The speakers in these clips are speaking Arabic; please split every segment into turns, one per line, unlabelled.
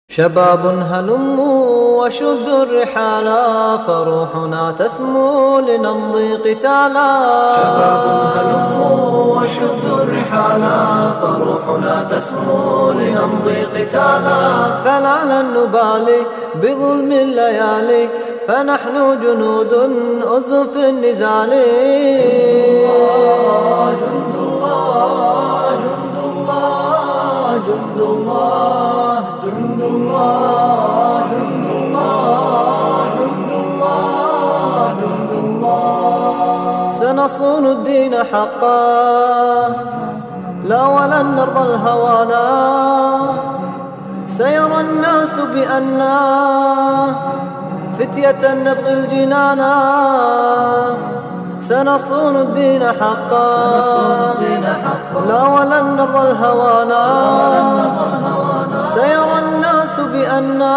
شباب هلموا وشدوا الرحالا، فروحنا تسمو لنمضي قتالا.
شباب هلموا وشدوا الرحالا، فروحنا تسمو لنمضي قتالا.
فلا لن نبالي بظلم الليالي، فنحن جنود أز في النزال.
جند الله جند الله جند الله جند الله جند الله جند الله جند الله.
سنصون الدين حقا، لا ولن نرضى الهوانا. سيرى الناس بأننا فتية نبغي الجنانا. سنصون الدين حقا، لا ولن نرضى الهوانا. سيرى الناس بأننا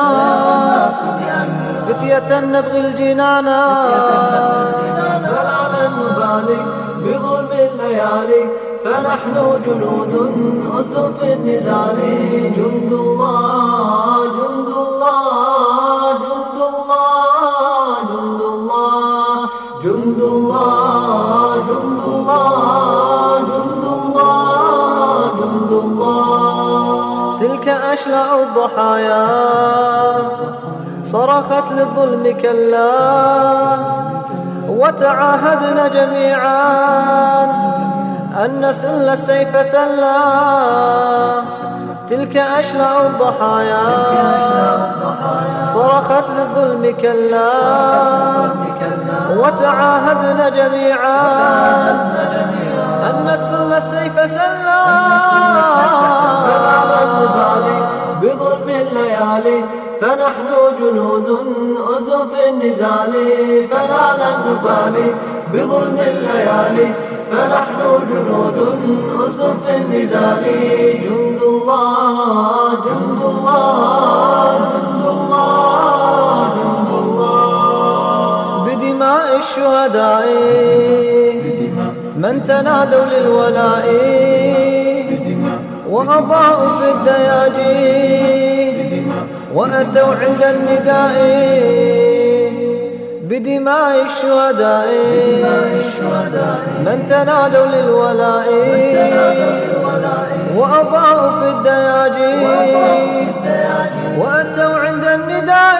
فتية نبغي الجنانا.
فلا لن نبالي بظلم الليالي، فنحن جنود أز في النزال. جند الله جند الله جند الله جند الله جند الله جند الله جند الله جند الله.
تلك أشلاء الضحايا صرخت للظلم كلا، وتعاهدنا جميعا أن نسل السيف سلا. تلك أشلاء الضحايا صرخت للظلم كلا، وتعاهدنا جميعا أن نسل السيف سلا.
بظلم الليالي، فنحن جنود أز في النزال. فلا لن نبالي بظلم الليالي، فنحن جنود أز في النزال. جند الله جند الله جند الله جند الله.
بدماء الشهداء من تنادوا للولاء، وأضاءوا في الدياجي وأتوا عند النداء. بدماء الشهداء من تنادوا للولاء، وأضاءوا في الدياجي وأتوا عند النداء.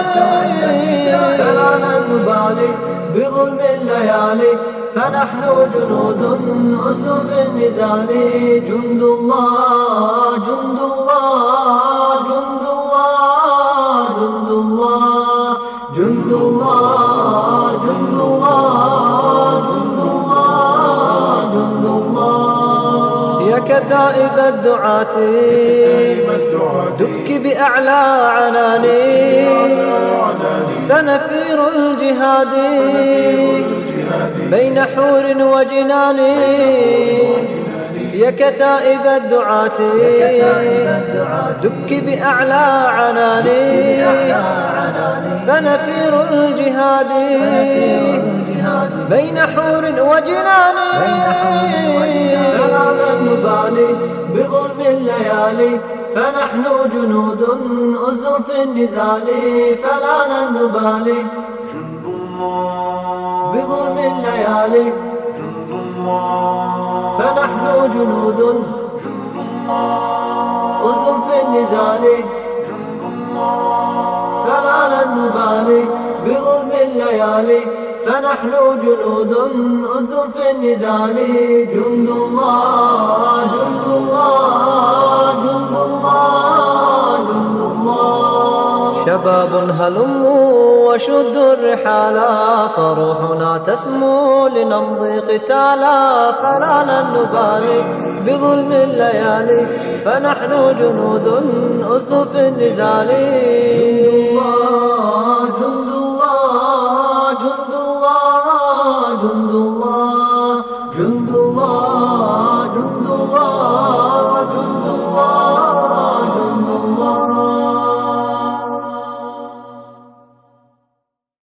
فلا لن نبالي بظلم الليالي، فنحن جنود أز في النزال. جند الله جند الله جند الله جند الله جند الله جند الله جند الله جند الله.
يا كتائب الدعاة دك بأعلى عناني، فنفير الجهاد بين حور وجنان. يا كتائب الدعاة دك بأعلى عناني، فنفير الجهاد بين حور وجنان.
فلا لن نبالي بظلم الليالي، فنحن جنود أز في النزال. فلا لن نبالي بظلم الليالي، فنحن جنود أز في النزال. فلا لن نبالي بظلم الليالي، فنحن جنود أز في النزال. جند الله جند الله جند الله جند الله.
شباب هلموا وشدوا الرحالا، فروحنا تسمو لنمضي قتالا. فلا لن نبالي بظلم الليالي، فنحن جنود أز في النزال.
جند الله جند الله جند الله جند الله جند